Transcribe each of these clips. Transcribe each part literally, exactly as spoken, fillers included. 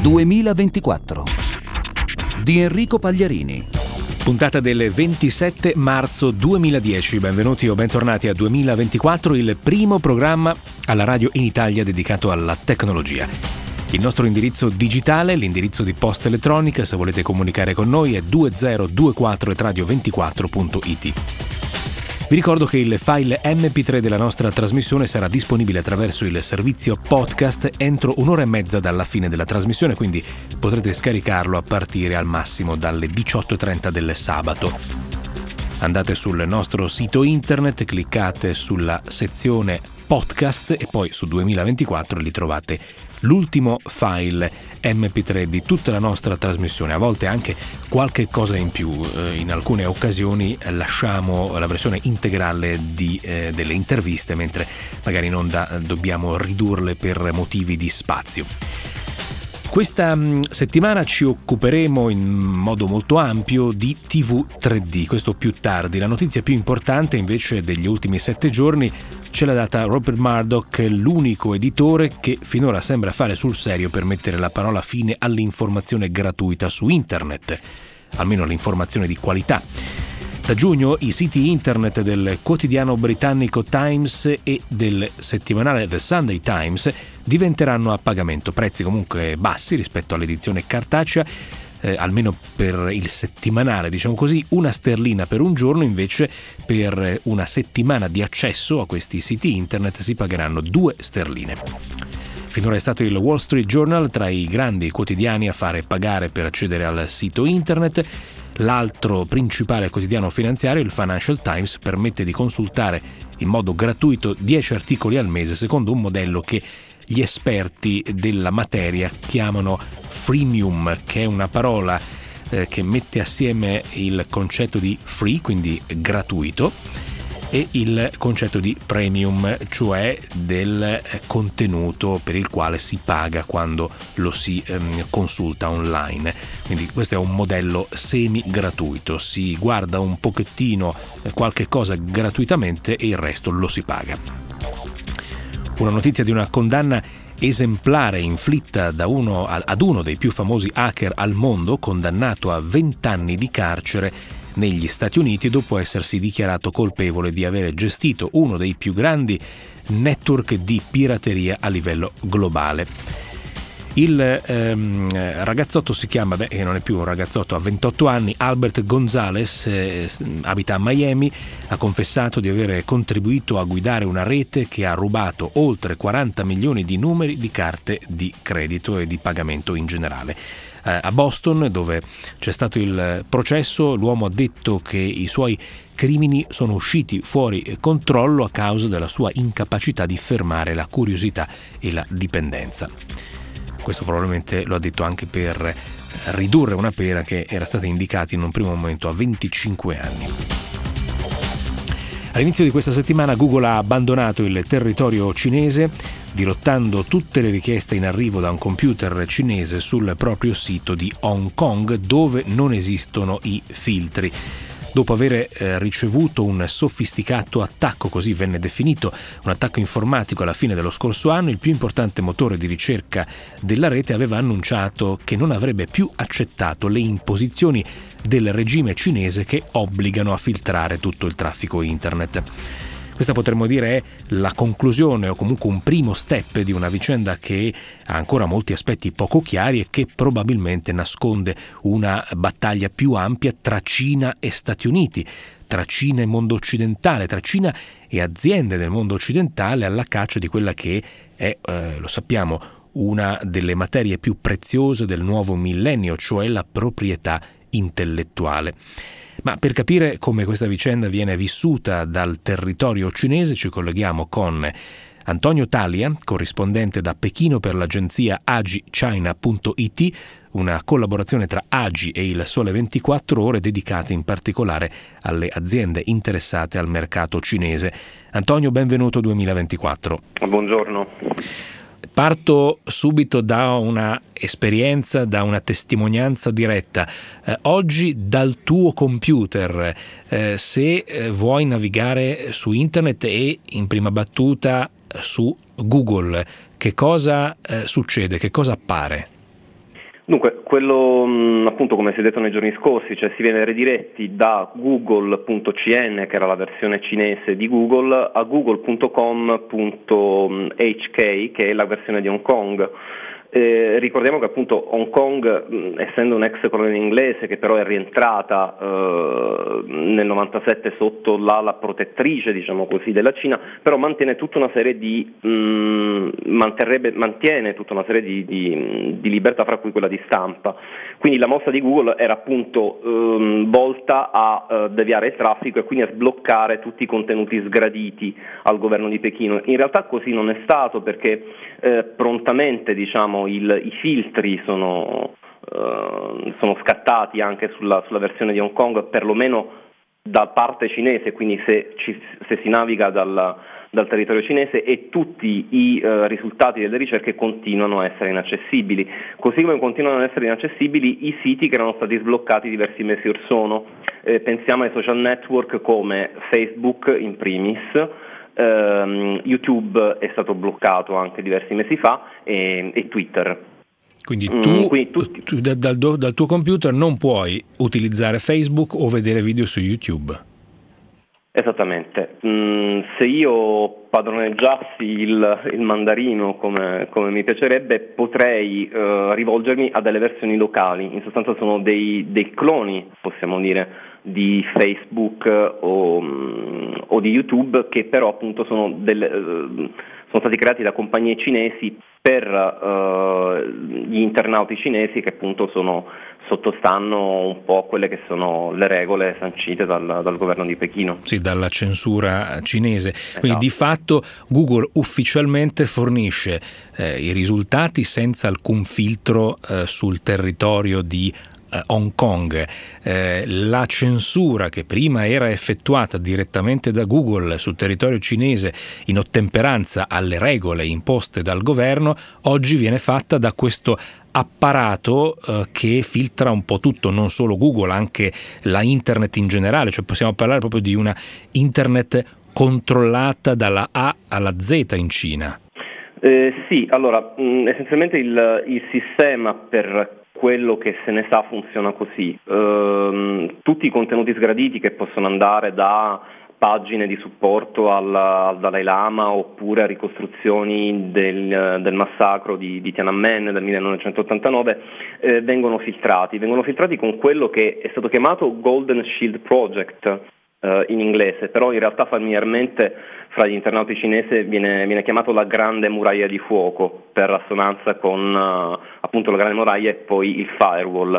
duemilaventiquattro di Enrico Pagliarini. Puntata del ventisette marzo duemiladieci. Benvenuti o bentornati a duemilaventiquattro, il primo programma alla radio in Italia dedicato alla tecnologia. Il nostro indirizzo digitale, l'indirizzo di posta elettronica, se volete comunicare con noi, è duemila ventiquattro at radio ventiquattro punto it. Vi ricordo che il file emme pi tre della nostra trasmissione sarà disponibile attraverso il servizio podcast entro un'ora e mezza dalla fine della trasmissione, quindi potrete scaricarlo a partire al massimo dalle diciotto e trenta del sabato. Andate sul nostro sito internet, cliccate sulla sezione podcast e poi su duemilaventiquattro lì trovate l'ultimo file emme pi tre di tutta la nostra trasmissione, a volte anche qualche cosa in più. In alcune occasioni lasciamo la versione integrale di, eh, delle interviste, mentre magari in onda dobbiamo ridurle per motivi di spazio. Questa mh, settimana ci occuperemo in modo molto ampio di tivù tre D, questo più tardi. La notizia più importante invece degli ultimi sette giorni ce l'ha data Rupert Murdoch, l'unico editore che finora sembra fare sul serio per mettere la parola fine all'informazione gratuita su internet, almeno l'informazione di qualità. Da giugno i siti internet del quotidiano britannico Times e del settimanale The Sunday Times diventeranno a pagamento, prezzi comunque bassi rispetto all'edizione cartacea, eh, almeno per il settimanale, diciamo così, una sterlina per un giorno. Invece per una settimana di accesso a questi siti internet si pagheranno due sterline. Finora è stato il Wall Street Journal tra i grandi quotidiani a fare pagare per accedere al sito internet. L'altro principale quotidiano finanziario, il Financial Times, permette di consultare in modo gratuito dieci articoli al mese secondo un modello che gli esperti della materia chiamano freemium, che è una parola eh, che mette assieme il concetto di free, quindi gratuito, e il concetto di premium, cioè del contenuto per il quale si paga quando lo si ehm, consulta online. Quindi questo è un modello semi gratuito, si guarda un pochettino eh, qualche cosa gratuitamente e il resto lo si paga. Una notizia di una condanna esemplare inflitta da uno, ad uno dei più famosi hacker al mondo, condannato a venti anni di carcere negli Stati Uniti dopo essersi dichiarato colpevole di avere gestito uno dei più grandi network di pirateria a livello globale. Il ehm, ragazzotto si chiama, beh, non è più un ragazzotto, ha ventotto anni, Albert Gonzalez, eh, abita a Miami, ha confessato di aver contribuito a guidare una rete che ha rubato oltre quaranta milioni di numeri di carte di credito e di pagamento in generale. Eh, a Boston, dove c'è stato il processo, l'uomo ha detto che i suoi crimini sono usciti fuori controllo a causa della sua incapacità di fermare la curiosità e la dipendenza. Questo probabilmente lo ha detto anche per ridurre una pena che era stata indicata in un primo momento a venticinque anni. All'inizio di questa settimana Google ha abbandonato il territorio cinese, dirottando tutte le richieste in arrivo da un computer cinese sul proprio sito di Hong Kong, dove non esistono i filtri. Dopo aver eh, ricevuto un sofisticato attacco, così venne definito, un attacco informatico alla fine dello scorso anno, il più importante motore di ricerca della rete aveva annunciato che non avrebbe più accettato le imposizioni del regime cinese che obbligano a filtrare tutto il traffico internet. Questa potremmo dire è la conclusione o comunque un primo step di una vicenda che ha ancora molti aspetti poco chiari e che probabilmente nasconde una battaglia più ampia tra Cina e Stati Uniti, tra Cina e mondo occidentale, tra Cina e aziende del mondo occidentale alla caccia di quella che è, eh, lo sappiamo, una delle materie più preziose del nuovo millennio, cioè la proprietà intellettuale. Ma per capire come questa vicenda viene vissuta dal territorio cinese ci colleghiamo con Antonio Talia, corrispondente da Pechino per l'agenzia agichina punto it, una collaborazione tra Agi e il Sole ventiquattro Ore dedicata in particolare alle aziende interessate al mercato cinese. Antonio, benvenuto duemilaventiquattro. Buongiorno. Parto subito da una esperienza, da una testimonianza diretta. Eh, oggi dal tuo computer, eh, se eh, vuoi navigare su internet e in prima battuta su Google, che cosa eh, succede? Che cosa appare? Dunque, quello appunto come si è detto nei giorni scorsi, cioè si viene rediretti da google punto c n, che era la versione cinese di Google, a google punto com punto h k, che è la versione di Hong Kong. Eh, ricordiamo che appunto Hong Kong, mh, essendo un'ex colonia inglese che però è rientrata eh, nel novantasette sotto l'ala protettrice, diciamo così, della Cina, però mantiene tutta una serie di mh, manterrebbe, mantiene tutta una serie di, di, di libertà, fra cui quella di stampa. Quindi la mossa di Google era appunto ehm, volta a eh, deviare il traffico e quindi a sbloccare tutti i contenuti sgraditi al governo di Pechino. In realtà così non è stato, perché eh, prontamente, diciamo, il, i filtri sono, eh, sono scattati anche sulla, sulla versione di Hong Kong, perlomeno da parte cinese, quindi se, ci, se si naviga dal, dal territorio cinese, e tutti i eh, risultati delle ricerche continuano a essere inaccessibili, così come continuano ad essere inaccessibili i siti che erano stati sbloccati diversi mesi or sono. Eh, pensiamo ai social network come Facebook in primis. Uh, YouTube è stato bloccato anche diversi mesi fa, e, e Twitter. Quindi tu, mm, quindi tutti... tu dal, dal, dal tuo computer non puoi utilizzare Facebook o vedere video su YouTube. Esattamente. Mm, se io padroneggiassi il, il mandarino come, come mi piacerebbe, potrei uh, rivolgermi a delle versioni locali. In sostanza sono dei, dei cloni, possiamo dire, di Facebook o, um, o di YouTube, che però appunto sono, delle, uh, sono stati creati da compagnie cinesi per uh, gli internauti cinesi, che appunto sono, sottostanno un po' a quelle che sono le regole sancite dal, dal governo di Pechino. Sì, dalla censura cinese. Quindi esatto. Di fatto Google ufficialmente fornisce eh, i risultati senza alcun filtro eh, sul territorio di Hong Kong. Eh, la censura che prima era effettuata direttamente da Google sul territorio cinese in ottemperanza alle regole imposte dal governo, oggi viene fatta da questo apparato eh, che filtra un po' tutto, non solo Google, anche la internet in generale, cioè possiamo parlare proprio di una internet controllata dalla A alla Z in Cina. Eh, sì, allora mh, essenzialmente il, il sistema, per quello che se ne sa, funziona così. Ehm, tutti i contenuti sgraditi che possono andare da pagine di supporto al, al Dalai Lama oppure a ricostruzioni del, del massacro di, di Tiananmen del millenovecentottantanove eh, vengono filtrati, vengono filtrati con quello che è stato chiamato Golden Shield Project eh, in inglese, però in realtà familiarmente fra gli internauti cinesi viene, viene chiamato la Grande Muraglia di Fuoco, per assonanza con uh, appunto la Grande Muraglia e poi il firewall.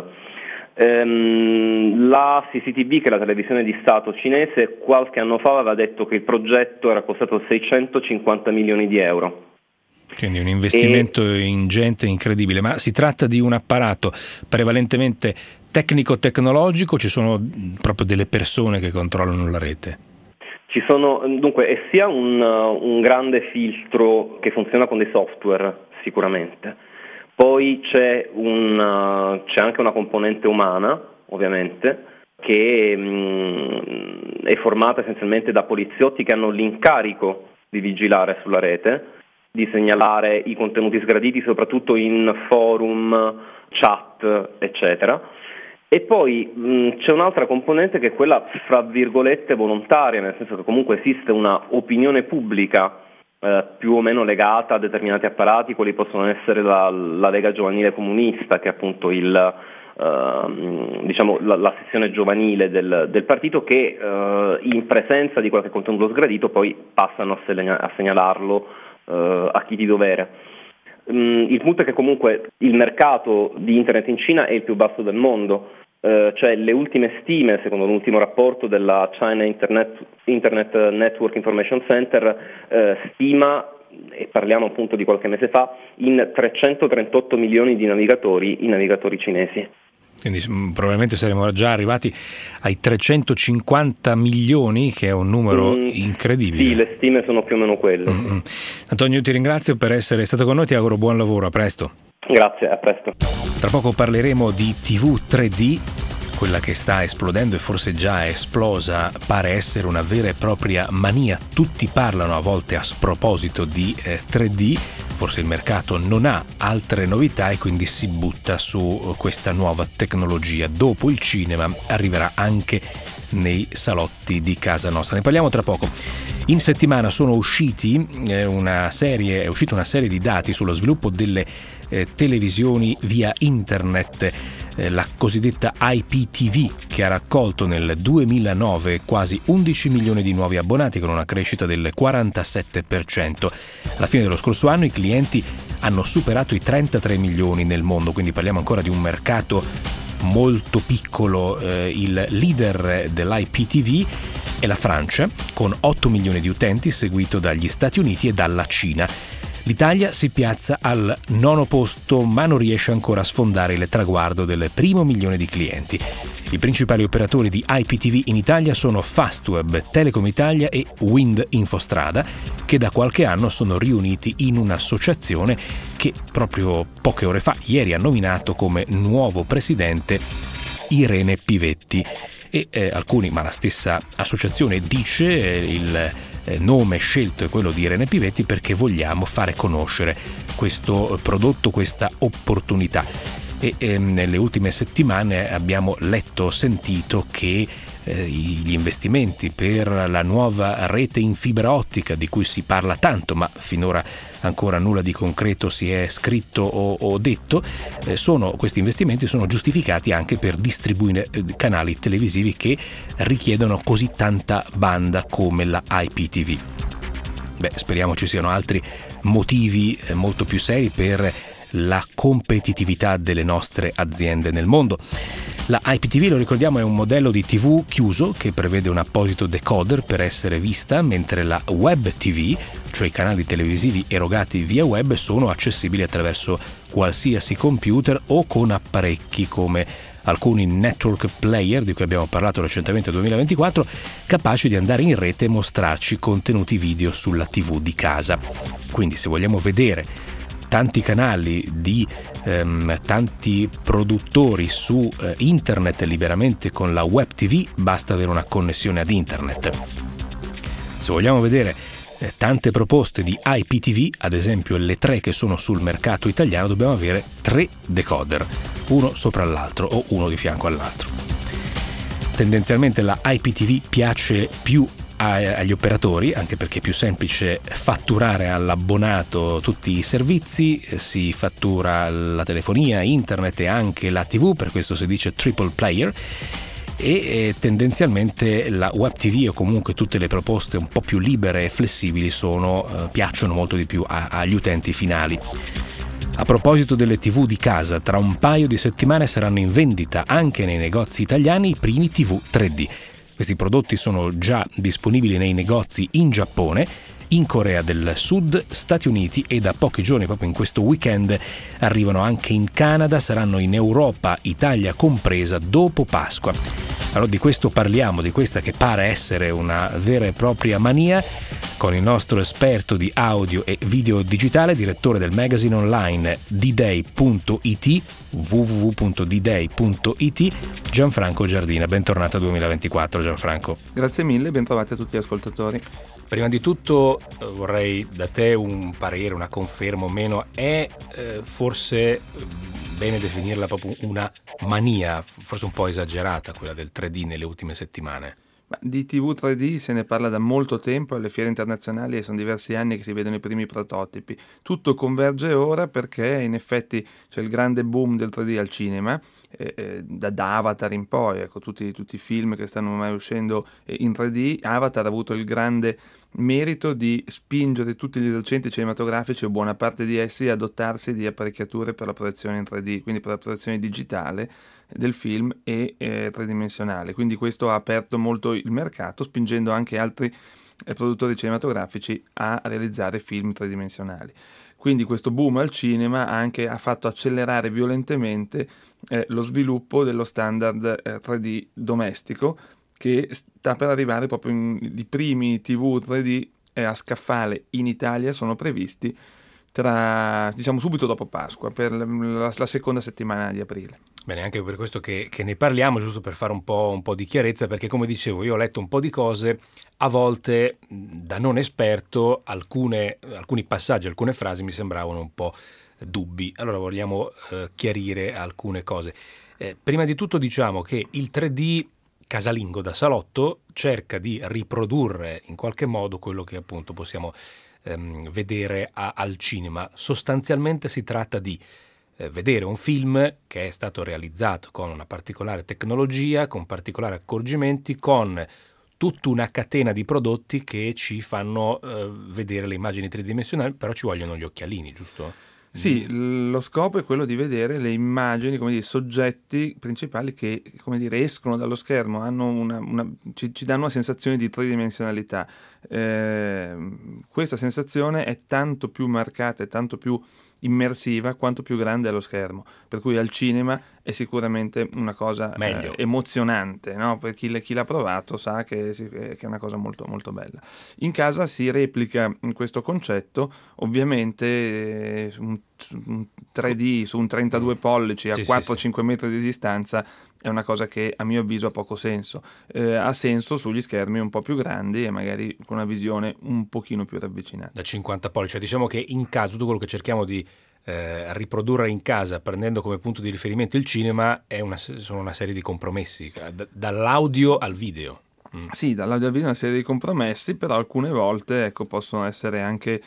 Ehm, la C C T V, che è la televisione di Stato cinese, qualche anno fa aveva detto che il progetto era costato seicentocinquanta milioni di euro. Quindi un investimento e... ingente, incredibile. Ma si tratta di un apparato prevalentemente tecnico-tecnologico, ci sono proprio delle persone che controllano la rete? Ci sono, dunque, è sia un, un grande filtro che funziona con dei software, sicuramente. Poi c'è, un, c'è anche una componente umana, ovviamente, che mh, è formata essenzialmente da poliziotti che hanno l'incarico di vigilare sulla rete, di segnalare i contenuti sgraditi, soprattutto in forum, chat, eccetera. E poi mh, c'è un'altra componente che è quella, fra virgolette, volontaria, nel senso che comunque esiste una opinione pubblica eh, più o meno legata a determinati apparati, quali possono essere la, la Lega Giovanile Comunista, che è appunto il, eh, diciamo, la, la sezione giovanile del, del partito, che eh, in presenza di qualche contenuto sgradito poi passano a, segna- a segnalarlo eh, a chi di dovere. Il punto è che comunque il mercato di internet in Cina è il più basso del mondo, eh, cioè le ultime stime, secondo l'ultimo rapporto della China Internet, Internet Network Information Center, eh, stima, e parliamo appunto di qualche mese fa, in trecentotrentotto milioni di navigatori, i navigatori cinesi. Quindi probabilmente saremo già arrivati ai trecentocinquanta milioni, che è un numero mm, incredibile. Sì, le stime sono più o meno quelle. Mm-hmm. Antonio, ti ringrazio per essere stato con noi, ti auguro buon lavoro, a presto. Grazie, a presto. Tra poco parleremo di tivù tre D, quella che sta esplodendo e forse già è esplosa, pare essere una vera e propria mania. Tutti parlano a volte a sproposito di eh, tre D. forse il mercato non ha altre novità e quindi si butta su questa nuova tecnologia. Dopo il cinema arriverà anche nei salotti di casa nostra. Ne parliamo tra poco. In settimana sono usciti eh, una serie, è uscita una serie di dati sullo sviluppo delle eh, televisioni via internet, eh, la cosiddetta I P T V, che ha raccolto nel duemilanove quasi undici milioni di nuovi abbonati, con una crescita del quarantasette per cento. Alla fine dello scorso anno i clienti hanno superato i trentatré milioni nel mondo, quindi parliamo ancora di un mercato molto piccolo. Eh, il leader dell'I P T V è la Francia, con otto milioni di utenti, seguito dagli Stati Uniti e dalla Cina. L'Italia si piazza al nono posto, ma non riesce ancora a sfondare il traguardo del primo milione di clienti. I principali operatori di I P T V in Italia sono Fastweb, Telecom Italia e Wind Infostrada, che da qualche anno sono riuniti in un'associazione che proprio poche ore fa, ieri, ha nominato come nuovo presidente Irene Pivetti. E eh, alcuni, ma la stessa associazione dice eh, il eh, nome scelto è quello di Irene Pivetti perché vogliamo fare conoscere questo prodotto, questa opportunità. E eh, nelle ultime settimane abbiamo letto, sentito che eh, gli investimenti per la nuova rete in fibra ottica, di cui si parla tanto ma finora ancora nulla di concreto si è scritto o, o detto, eh, sono, questi investimenti sono giustificati anche per distribuire eh, canali televisivi che richiedono così tanta banda come la I P T V. Beh, speriamo ci siano altri motivi eh, molto più seri per la competitività delle nostre aziende nel mondo. La I P T V, lo ricordiamo, è un modello di tivù chiuso che prevede un apposito decoder per essere vista, mentre la Web T V, cioè i canali televisivi erogati via web, sono accessibili attraverso qualsiasi computer o con apparecchi come alcuni network player di cui abbiamo parlato recentemente nel duemilaventiquattro, capaci di andare in rete e mostrarci contenuti video sulla tivù di casa. Quindi se vogliamo vedere tanti canali di ehm, tanti produttori su eh, internet liberamente con la Web T V, basta avere una connessione ad internet. Se vogliamo vedere eh, tante proposte di I P T V, ad esempio le tre che sono sul mercato italiano, dobbiamo avere tre decoder, uno sopra l'altro o uno di fianco all'altro. Tendenzialmente la I P T V piace più agli operatori, anche perché è più semplice fatturare all'abbonato tutti i servizi, si fattura la telefonia, internet e anche la tivù, per questo si dice triple player, e eh, tendenzialmente la Web T V o comunque tutte le proposte un po' più libere e flessibili sono, eh, piacciono molto di più a, agli utenti finali. A proposito delle tivù di casa, tra un paio di settimane saranno in vendita anche nei negozi italiani i primi tivù tre D. Questi prodotti sono già disponibili nei negozi in Giappone, in Corea del Sud, Stati Uniti e da pochi giorni, proprio in questo weekend, arrivano anche in Canada, saranno in Europa, Italia compresa, dopo Pasqua. Allora di questo parliamo, di questa che pare essere una vera e propria mania, con il nostro esperto di audio e video digitale, direttore del magazine online d day punto i t, w w w punto d day punto i t, Gianfranco Giardina. Bentornato al duemilaventiquattro, Gianfranco. Grazie mille, bentrovati a tutti gli ascoltatori. Prima di tutto eh, vorrei da te un parere, una conferma o meno. È eh, forse eh, bene definirla proprio una mania, forse un po' esagerata, quella del tre D nelle ultime settimane? Ma di tivù tre D se ne parla da molto tempo alle fiere internazionali e sono diversi anni che si vedono i primi prototipi. Tutto converge ora perché in effetti c'è il grande boom del tre D al cinema, eh, eh, da, da Avatar in poi, ecco, tutti, tutti i film che stanno mai uscendo eh, in tre D. Avatar ha avuto il grande merito di spingere tutti gli esercenti cinematografici o buona parte di essi a dotarsi di apparecchiature per la proiezione in tre D, quindi per la proiezione digitale del film e eh, tridimensionale. Quindi questo ha aperto molto il mercato, spingendo anche altri eh, produttori cinematografici a realizzare film tridimensionali. Quindi questo boom al cinema anche ha fatto accelerare violentemente eh, lo sviluppo dello standard eh, tre D domestico, che sta per arrivare proprio in, i primi tivù tre D eh, a scaffale in Italia sono previsti tra, diciamo, subito dopo Pasqua, per la, la seconda settimana di aprile. Bene, anche per questo che, che ne parliamo, giusto per fare un po', un po' di chiarezza, perché come dicevo io ho letto un po' di cose, a volte da non esperto alcune, alcuni passaggi, alcune frasi mi sembravano un po' dubbi, allora vogliamo eh, chiarire alcune cose. Eh, prima di tutto diciamo che il tre D casalingo da salotto cerca di riprodurre in qualche modo quello che appunto possiamo ehm, vedere a, al cinema. Sostanzialmente si tratta di eh, vedere un film che è stato realizzato con una particolare tecnologia, con particolari accorgimenti, con tutta una catena di prodotti che ci fanno eh, vedere le immagini tridimensionali, però ci vogliono gli occhialini, giusto? Sì, lo scopo è quello di vedere le immagini, come dire, i soggetti principali che, come dire, escono dallo schermo, hanno una, una, ci, ci danno una sensazione di tridimensionalità. Eh, questa sensazione è tanto più marcata e tanto più immersiva quanto più grande è lo schermo, per cui al cinema è sicuramente una cosa eh, emozionante, no? Per chi, chi l'ha provato sa che, che è una cosa molto, molto bella. In casa si replica questo concetto, ovviamente eh, un, un tre D su un trentadue pollici a sì, quattro cinque sì, sì. metri di distanza è una cosa che a mio avviso ha poco senso. Eh, ha senso sugli schermi un po' più grandi e magari con una visione un pochino più ravvicinata. Da cinquanta pollici, cioè diciamo che in casa tutto quello che cerchiamo di eh, riprodurre in casa prendendo come punto di riferimento il cinema è una, sono una serie di compromessi, d- dall'audio al video. Mm. Sì, dall'audio al video è una serie di compromessi, però alcune volte ecco, possono essere anche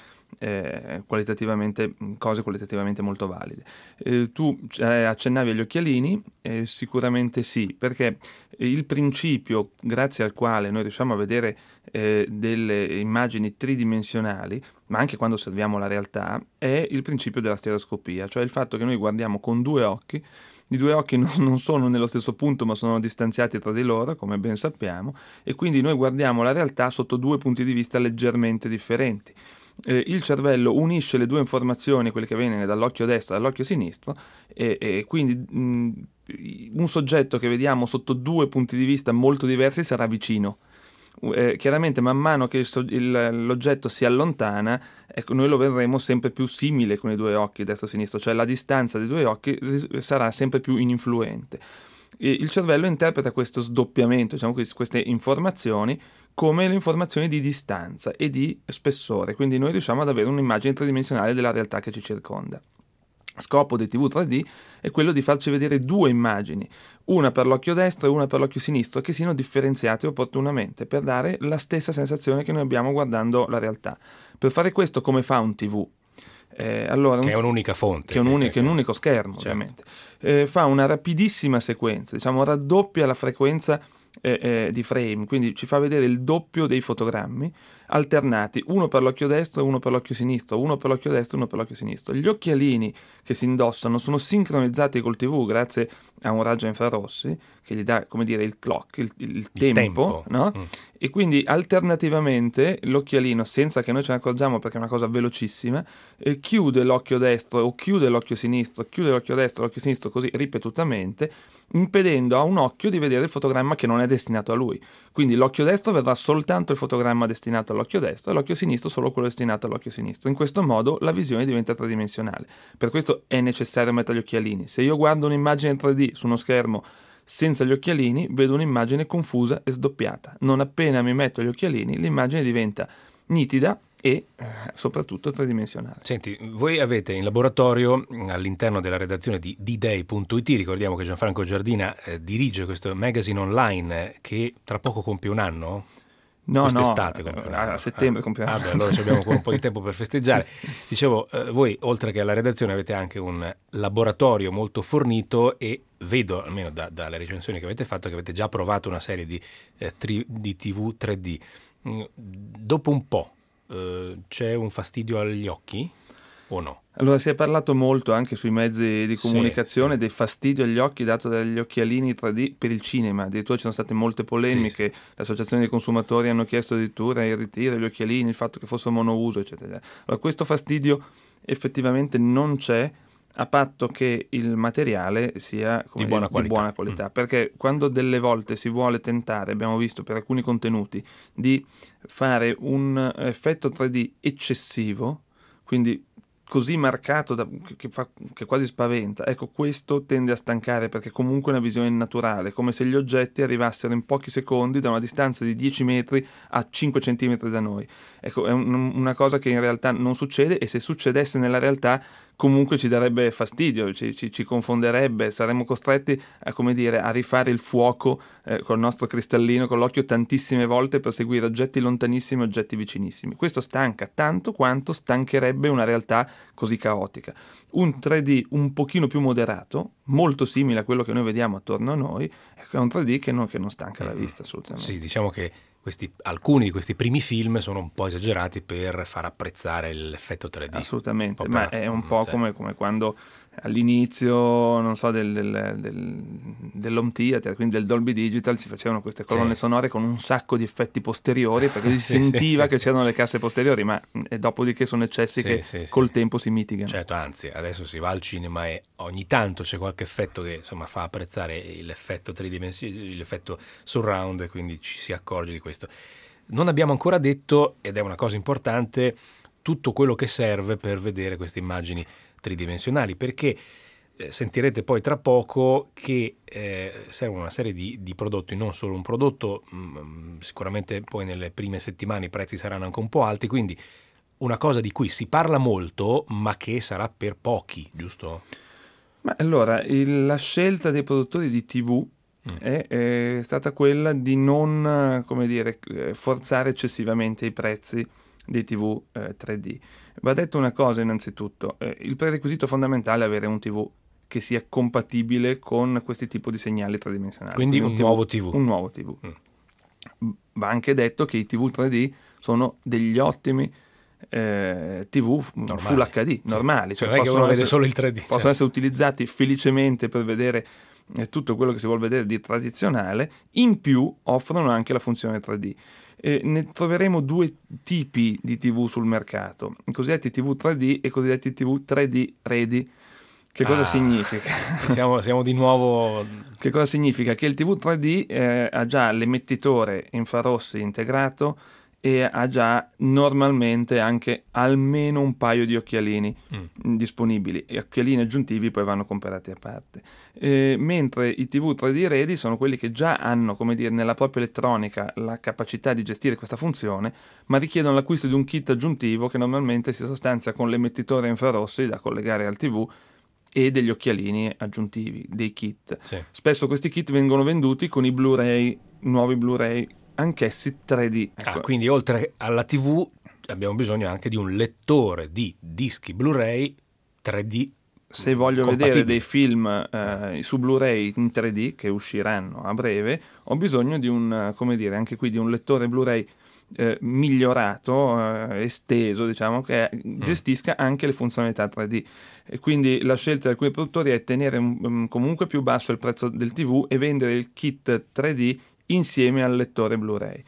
Eh, qualitativamente cose qualitativamente molto valide. Eh, tu eh, accennavi agli occhialini, eh, sicuramente sì, perché il principio grazie al quale noi riusciamo a vedere eh, delle immagini tridimensionali, ma anche quando osserviamo la realtà, è il principio della stereoscopia, cioè il fatto che noi guardiamo con due occhi. I due occhi non sono nello stesso punto ma sono distanziati tra di loro, come ben sappiamo, e quindi noi guardiamo la realtà sotto due punti di vista leggermente differenti. Eh, il cervello unisce le due informazioni, quelle che vengono dall'occhio destro e dall'occhio sinistro, e, e quindi mh, un soggetto che vediamo sotto due punti di vista molto diversi sarà vicino. Eh, chiaramente man mano che il, il, l'oggetto si allontana, ecco, noi lo vedremo sempre più simile con i due occhi destro e sinistro, cioè la distanza dei due occhi sarà sempre più ininfluente. E il cervello interpreta questo sdoppiamento, diciamo, queste informazioni come le informazioni di distanza e di spessore, quindi noi riusciamo ad avere un'immagine tridimensionale della realtà che ci circonda. Scopo dei tivù tre D è quello di farci vedere due immagini, una per l'occhio destro e una per l'occhio sinistro, che siano differenziate opportunamente per dare la stessa sensazione che noi abbiamo guardando la realtà. Per fare questo, come fa un tivù? Eh, allora, che è un'unica fonte, che è un, uni- che è un unico schermo, certo. Ovviamente. Eh, fa una rapidissima sequenza, diciamo raddoppia la frequenza eh, eh, di frame, quindi ci fa vedere il doppio dei fotogrammi alternati, uno per l'occhio destro e uno per l'occhio sinistro, uno per l'occhio destro e uno per l'occhio sinistro. Gli occhialini che si indossano sono sincronizzati col tivù grazie a un raggio infrarossi che gli dà, come dire, il clock, il, il, il tempo, tempo. No? Mm. E quindi alternativamente l'occhialino, senza che noi ce ne accorgiamo perché è una cosa velocissima, eh, chiude l'occhio destro o chiude l'occhio sinistro, chiude l'occhio destro, l'occhio sinistro, così ripetutamente, impedendo a un occhio di vedere il fotogramma che non è destinato a lui. Quindi l'occhio destro vedrà soltanto il fotogramma destinato all'occhio destro e l'occhio sinistro solo quello destinato all'occhio sinistro. In questo modo la visione diventa tridimensionale. Per questo è necessario mettere gli occhialini. Se io guardo un'immagine tre D su uno schermo senza gli occhialini, vedo un'immagine confusa e sdoppiata. Non appena mi metto gli occhialini, l'immagine diventa nitida e eh, soprattutto tridimensionale. Senti, voi avete in laboratorio all'interno della redazione di d day punto it, ricordiamo che Gianfranco Giardina eh, dirige questo magazine online che tra poco compie un anno? No, Quest'estate no, compie un a anno. settembre compie un anno. Ah, beh, allora abbiamo ancora un po' di tempo per festeggiare. Sì, sì. Dicevo, eh, voi oltre che alla redazione avete anche un laboratorio molto fornito e vedo, almeno da, dalle recensioni che avete fatto, che avete già provato una serie di, eh, tri, di tivù tre D. Mm, dopo un po' eh, c'è un fastidio agli occhi o no? Allora, si è parlato molto anche sui mezzi di comunicazione sì, sì. del fastidio agli occhi dato dagli occhialini tre D per il cinema. Addirittura ci sono state molte polemiche, sì, sì. Le associazioni dei consumatori hanno chiesto addirittura il ritiro degli occhialini, il fatto che fossero monouso, eccetera. Allora, questo fastidio effettivamente non c'è, a patto che il materiale sia come di buona dire, qualità, di buona qualità. Mm. Perché quando delle volte si vuole tentare, abbiamo visto per alcuni contenuti, di fare un effetto tre D eccessivo, quindi così marcato da, che, fa, che quasi spaventa. Ecco, questo tende a stancare perché comunque è una visione naturale, come se gli oggetti arrivassero in pochi secondi da una distanza di dieci metri a cinque centimetri da noi. Ecco, è un, una cosa che in realtà non succede, e se succedesse nella realtà comunque ci darebbe fastidio, ci, ci, ci confonderebbe, saremmo costretti a, come dire, a rifare il fuoco eh, col nostro cristallino, con l'occhio tantissime volte per seguire oggetti lontanissimi e oggetti vicinissimi. Questo stanca tanto quanto stancherebbe una realtà così caotica. Un tre D un pochino più moderato, molto simile a quello che noi vediamo attorno a noi, ecco, è un tre D che non, che non stanca la vista assolutamente. Sì, diciamo che questi, alcuni di questi primi film sono un po' esagerati per far apprezzare l'effetto tre D. Assolutamente, per, ma è un po' cioè, come, come quando all'inizio, non so, del, del, del, dell'home theater, quindi del Dolby Digital, ci facevano queste colonne sì. sonore con un sacco di effetti posteriori, perché si sì, sentiva sì, che sì. c'erano le casse posteriori, ma e dopodiché sono eccessi sì, che sì, col sì. tempo si mitigano. Certo, anzi, adesso si va al cinema e ogni tanto c'è qualche effetto che insomma fa apprezzare l'effetto tridimensionale, l'effetto surround, e quindi ci si accorge di questo. Non abbiamo ancora detto, ed è una cosa importante, tutto quello che serve per vedere queste immagini tridimensionali, perché eh, sentirete poi tra poco che eh, servono una serie di, di prodotti, non solo un prodotto, mh, sicuramente poi nelle prime settimane i prezzi saranno anche un po' alti, quindi una cosa di cui si parla molto ma che sarà per pochi, giusto? Ma allora, il, la scelta dei produttori di tivù mm. è, è stata quella di non, come dire, forzare eccessivamente i prezzi dei tivù eh, tre D. Va detto una cosa innanzitutto, eh, il prerequisito fondamentale è avere un tivù che sia compatibile con questi tipi di segnali tridimensionali. Quindi, Quindi un, un nuovo tivù. Un nuovo tivù. Mm. Va anche detto che i tivù tre D sono degli ottimi Eh, tivù normali. Full H D normali, cioè, cioè non possono, è che essere, solo il tre D, possono cioè. essere utilizzati felicemente per vedere eh, tutto quello che si vuole vedere di tradizionale. In più offrono anche la funzione tre D. Eh, ne troveremo due tipi di tivù sul mercato, i cosiddetti tivù tre D e i cosiddetti tivù tre D ready. Che cosa ah, significa? Siamo, siamo di nuovo... Che cosa significa? Che il tivù tre D eh, ha già l'emettitore infrarossi integrato e ha già normalmente anche almeno un paio di occhialini mm. disponibili. Gli occhialini aggiuntivi poi vanno comprati a parte. Eh, mentre i tivù tre D ready sono quelli che già hanno, come dire, nella propria elettronica la capacità di gestire questa funzione, ma richiedono l'acquisto di un kit aggiuntivo che normalmente si sostanzia con l'emettitore infrarossi da collegare al tivù e degli occhialini aggiuntivi, dei kit. Sì. Spesso questi kit vengono venduti con i Blu-ray, nuovi Blu-ray anch'essi tre D. Ecco. Ah, quindi oltre alla tivù abbiamo bisogno anche di un lettore di dischi Blu-ray tre D. Se voglio vedere dei film eh, su Blu-ray in tre D che usciranno a breve, ho bisogno di un, come dire, anche qui di un lettore Blu-ray eh, migliorato, eh, esteso, diciamo, che mm. gestisca anche le funzionalità tre D. E quindi la scelta di alcuni produttori è tenere um, um, comunque più basso il prezzo del tivù e vendere il kit tre D insieme al lettore Blu-ray.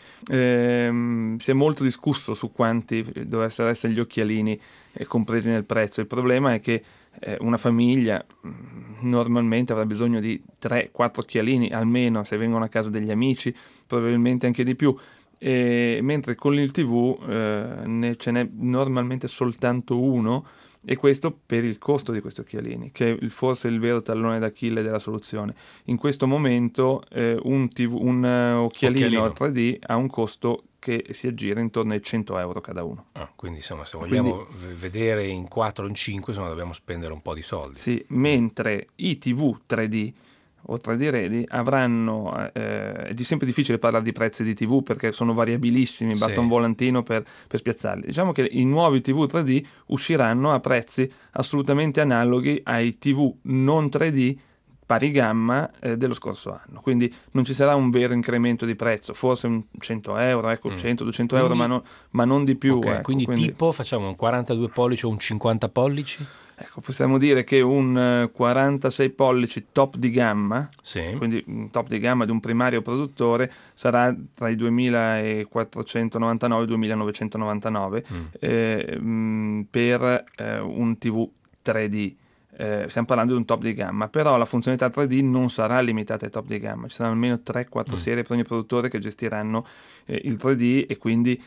Ehm, si è molto discusso su quanti dovessero essere gli occhialini eh, compresi nel prezzo. Il problema è che eh, una famiglia mh, normalmente avrà bisogno di tre quattro occhialini almeno, se vengono a casa degli amici, probabilmente anche di più. E, mentre con il tivù eh, ne, ce n'è normalmente soltanto uno, e questo per il costo di questi occhialini, che è forse il vero tallone d'Achille della soluzione. In questo momento eh, un, tivù, un uh, occhialino, occhialino tre D ha un costo che si aggira intorno ai cento euro cada uno. Ah, quindi insomma, se vogliamo quindi, vedere in quattro o in cinque, insomma, dobbiamo spendere un po' di soldi. Sì, mentre i tivù tre D o tre D ready avranno, eh, è sempre difficile parlare di prezzi di tivù perché sono variabilissimi, basta sì. un volantino per, per spiazzarli. Diciamo che i nuovi tivù tre D usciranno a prezzi assolutamente analoghi ai tivù non tre D pari gamma eh, dello scorso anno, quindi non ci sarà un vero incremento di prezzo, forse un cento euro, ecco, mm. cento duecento euro, ma, no, ma non di più. Okay, ecco, quindi, quindi tipo facciamo un quarantadue pollici o un cinquanta pollici? Ecco, possiamo dire che un quarantasei pollici top di gamma, sì. quindi un top di gamma di un primario produttore, sarà tra i duemilaquattrocentonovantanove e i duemilanovecentonovantanove mm. eh, mh, per eh, un tivù tre D. Eh, stiamo parlando di un top di gamma, però la funzionalità tre D non sarà limitata ai top di gamma, ci saranno almeno tre quattro mm. serie per ogni produttore che gestiranno eh, il tre D, e quindi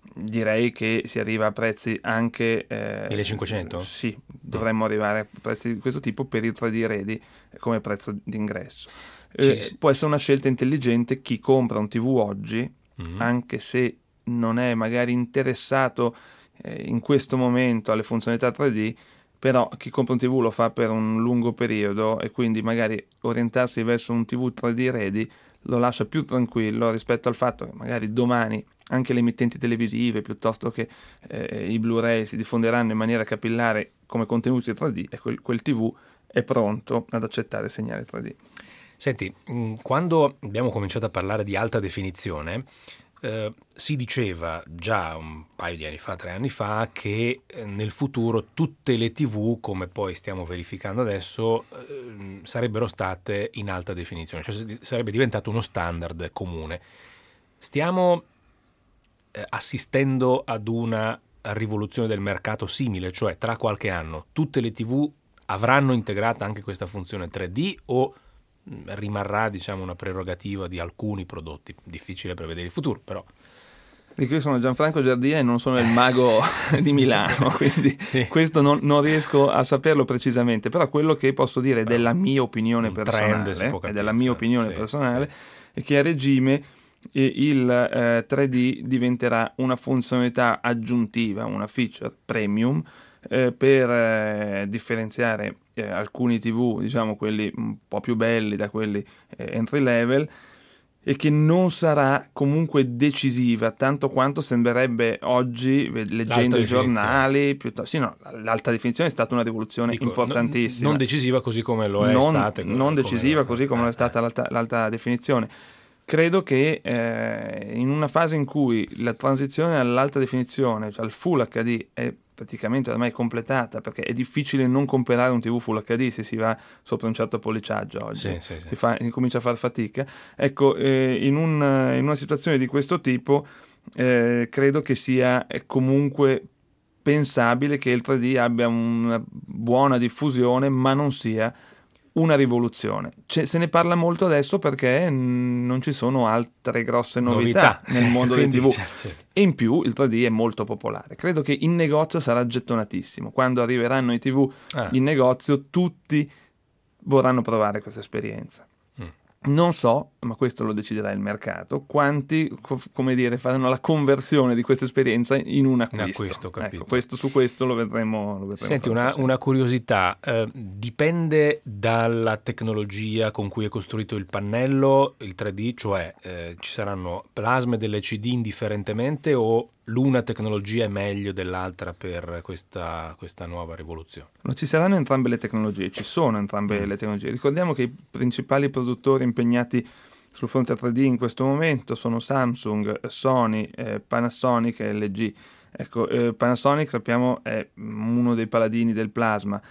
direi che si arriva a prezzi anche eh, millecinquecento? Sì, dovremmo arrivare a prezzi di questo tipo per il tre D Ready come prezzo d'ingresso. Eh, Ci... può essere una scelta intelligente chi compra un T V oggi, mm-hmm. anche se non è magari interessato eh, in questo momento alle funzionalità tre D, però chi compra un T V lo fa per un lungo periodo e quindi magari orientarsi verso un T V tre D Ready lo lascia più tranquillo rispetto al fatto che magari domani anche le emittenti televisive piuttosto che eh, i Blu-ray si diffonderanno in maniera capillare come contenuti tre D e quel, quel T V è pronto ad accettare il segnale tre D. Senti, quando abbiamo cominciato a parlare di alta definizione eh, si diceva già un paio di anni fa, tre anni fa, che eh, nel futuro tutte le tivù, come poi stiamo verificando adesso, eh, sarebbero state in alta definizione, cioè sarebbe diventato uno standard comune. Stiamo eh, assistendo ad una rivoluzione del mercato simile, cioè tra qualche anno tutte le tivù avranno integrata anche questa funzione tre D o rimarrà, diciamo, una prerogativa di alcuni prodotti? Difficile prevedere il futuro, però. Dico, io sono Gianfranco Giardina e non sono il mago di Milano, quindi sì. questo non, non riesco a saperlo precisamente, però quello che posso dire però della mia opinione personale capire, e della mia certo, opinione sì, personale sì. è che a regime eh, il eh, tre D diventerà una funzionalità aggiuntiva, una feature premium eh, per eh, differenziare eh, alcuni tivù, diciamo quelli un po' più belli da quelli eh, entry level, e che non sarà comunque decisiva tanto quanto sembrerebbe oggi leggendo i giornali. Piuttosto, sì, no, l'alta definizione è stata una rivoluzione Dico, importantissima. Non decisiva così come lo è non, stata. Non decisiva così come lo è stata l'alta, l'alta definizione. Credo che eh, in una fase in cui la transizione all'alta definizione, cioè al Full H D, è praticamente ormai completata, perché è difficile non comprare un T V Full H D se si va sopra un certo pollicciaggio oggi, sì, sì, sì. si, fa, si comincia a far fatica. Ecco, eh, in, un, in una situazione di questo tipo eh, credo che sia comunque pensabile che il tre D abbia una buona diffusione, ma non sia una rivoluzione. C'è, se ne parla molto adesso perché non ci sono altre grosse novità, novità. nel mondo delle tivù, certo. E in più il tre D è molto popolare. Credo che in negozio sarà gettonatissimo. Quando arriveranno i tivù ah. in negozio, tutti vorranno provare questa esperienza. Mm. Non so, ma questo lo deciderà il mercato, quanti, come dire, faranno la conversione di questa esperienza in un acquisto. In acquisto, ecco, questo, su questo lo vedremo. Lo vedremo Senti, una, una curiosità, eh, dipende dalla tecnologia con cui è costruito il pannello, il tre D, cioè eh, ci saranno plasme dell'L C D indifferentemente o l'una tecnologia è meglio dell'altra per questa, questa nuova rivoluzione? Non ci saranno entrambe le tecnologie, ci sono entrambe mm. le tecnologie. Ricordiamo che i principali produttori impegnati sul fronte tre D in questo momento sono Samsung, Sony, eh, Panasonic e L G. Ecco, eh, Panasonic sappiamo è uno dei paladini del plasma,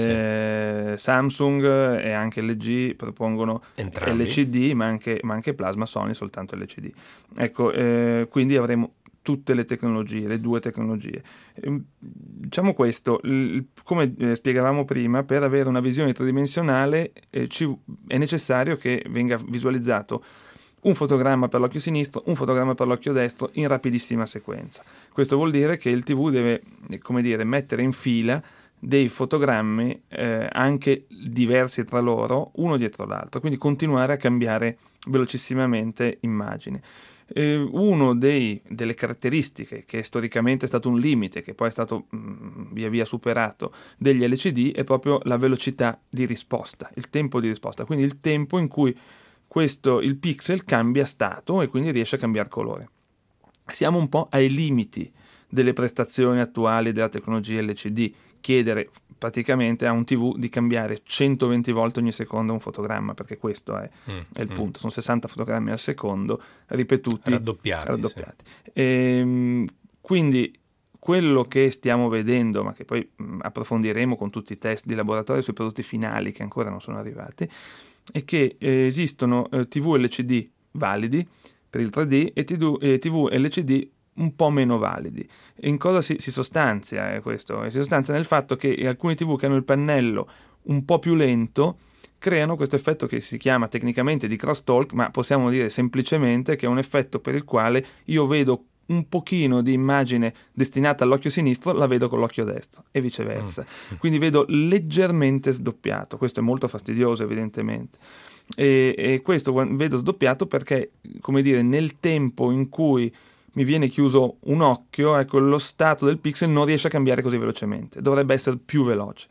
eh, sì. Samsung e anche L G propongono entrambi. L C D, ma anche, ma anche plasma, Sony soltanto L C D. Ecco, eh, quindi avremo tutte le tecnologie, le due tecnologie. Eh, diciamo questo, l- come eh, spiegavamo prima, per avere una visione tridimensionale eh, ci, è necessario che venga visualizzato un fotogramma per l'occhio sinistro, un fotogramma per l'occhio destro in rapidissima sequenza. Questo vuol dire che il tivù deve, come dire, mettere in fila dei fotogrammi eh, anche diversi tra loro, uno dietro l'altro, quindi continuare a cambiare velocissimamente immagini. Eh, uno dei, delle caratteristiche che storicamente è stato un limite, che poi è stato mh, via via superato, degli L C D è proprio la velocità di risposta, il tempo di risposta, quindi il tempo in cui questo, il pixel cambia stato e quindi riesce a cambiare colore. Siamo un po' ai limiti delle prestazioni attuali della tecnologia L C D. Chiedere praticamente a un tivù di cambiare centoventi volte ogni secondo un fotogramma, perché questo è, mm, è il mm. punto. Sono sessanta fotogrammi al secondo ripetuti, raddoppiati. raddoppiati. Sì. E, quindi quello che stiamo vedendo, ma che poi mh, approfondiremo con tutti i test di laboratorio sui prodotti finali che ancora non sono arrivati, è che eh, esistono eh, tivù L C D validi per il tre D e tivù, eh, tivù L C D un po' meno validi. E in cosa si, si sostanzia eh, questo? Si sostanzia nel fatto che alcuni tivù che hanno il pannello un po' più lento creano questo effetto che si chiama tecnicamente di crosstalk, ma possiamo dire semplicemente che è un effetto per il quale io vedo un pochino di immagine destinata all'occhio sinistro la vedo con l'occhio destro e viceversa. Mm. Quindi vedo leggermente sdoppiato. Questo è molto fastidioso, evidentemente. E, e questo vedo sdoppiato perché, come dire, nel tempo in cui mi viene chiuso un occhio, ecco, lo stato del pixel non riesce a cambiare così velocemente, dovrebbe essere più veloce.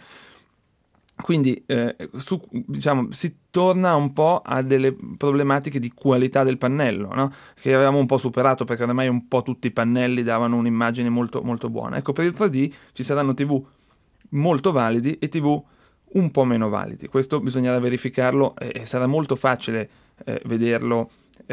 Quindi eh, su, diciamo, si torna un po' a delle problematiche di qualità del pannello, no? Che avevamo un po' superato, perché ormai un po' tutti i pannelli davano un'immagine molto, molto buona. Ecco, per il tre D ci saranno tivù molto validi e tivù un po' meno validi. Questo bisognerà verificarlo e sarà molto facile eh, vederlo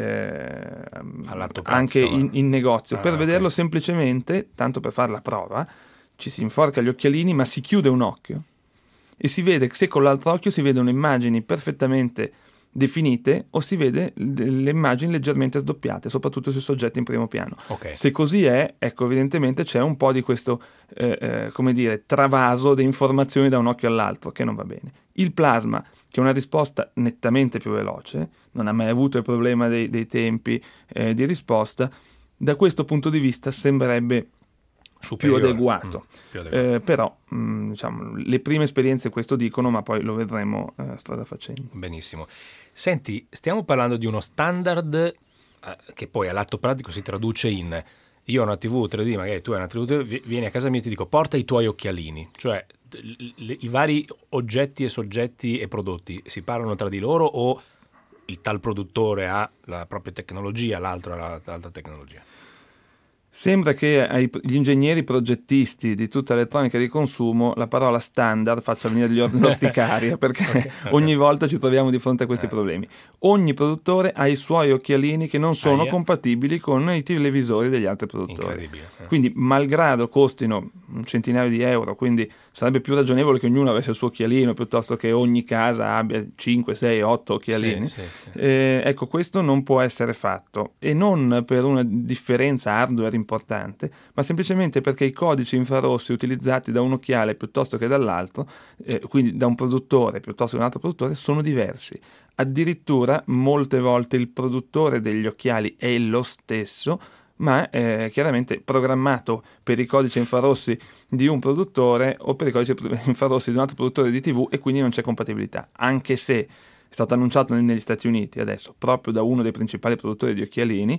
eh, anche in, in negozio. Ah, per okay. vederlo semplicemente, tanto per fare la prova, ci si inforca gli occhialini ma si chiude un occhio e si vede se con l'altro occhio si vedono immagini perfettamente definite o si vede le immagini leggermente sdoppiate, soprattutto sui soggetti in primo piano. Okay. Se così è, ecco, evidentemente c'è un po' di questo eh, eh, come dire, travaso di informazioni da un occhio all'altro, che non va bene. Il plasma, che è una risposta nettamente più veloce, non ha mai avuto il problema dei, dei tempi eh, di risposta, da questo punto di vista sembrerebbe Superiore. più adeguato, mm, più adeguato. Eh, però mh, diciamo, le prime esperienze questo dicono, ma poi lo vedremo eh, strada facendo. Benissimo. Senti, stiamo parlando di uno standard eh, che poi all'atto pratico si traduce in: io ho una tivù tre D, magari tu hai una tivù tre D, vieni a casa mia e ti dico porta i tuoi occhialini, cioè le, i vari oggetti e soggetti e prodotti si parlano tra di loro, o il tal produttore ha la propria tecnologia, l'altro ha l'altra tecnologia? Sembra che agli ingegneri progettisti di tutta elettronica di consumo la parola standard faccia venire gli orticaria, perché okay, okay. ogni volta ci troviamo di fronte a questi eh. problemi. Ogni produttore ha i suoi occhialini che non sono ah, yeah. compatibili con i televisori degli altri produttori. Eh. Quindi, malgrado costino un centinaio di euro, quindi sarebbe più ragionevole che ognuno avesse il suo occhialino piuttosto che ogni casa abbia cinque, sei, otto occhialini. Sì, sì, sì. Eh, ecco, questo non può essere fatto, e non per una differenza hardware importante, ma semplicemente perché i codici infrarossi utilizzati da un occhiale piuttosto che dall'altro, eh, quindi da un produttore piuttosto che da un altro produttore, sono diversi. Addirittura molte volte il produttore degli occhiali è lo stesso, ma eh, chiaramente programmato per i codici infrarossi di un produttore o per i codici infrarossi di un altro produttore di tivù, e quindi non c'è compatibilità, anche se è stato annunciato negli Stati Uniti adesso, proprio da uno dei principali produttori di occhialini,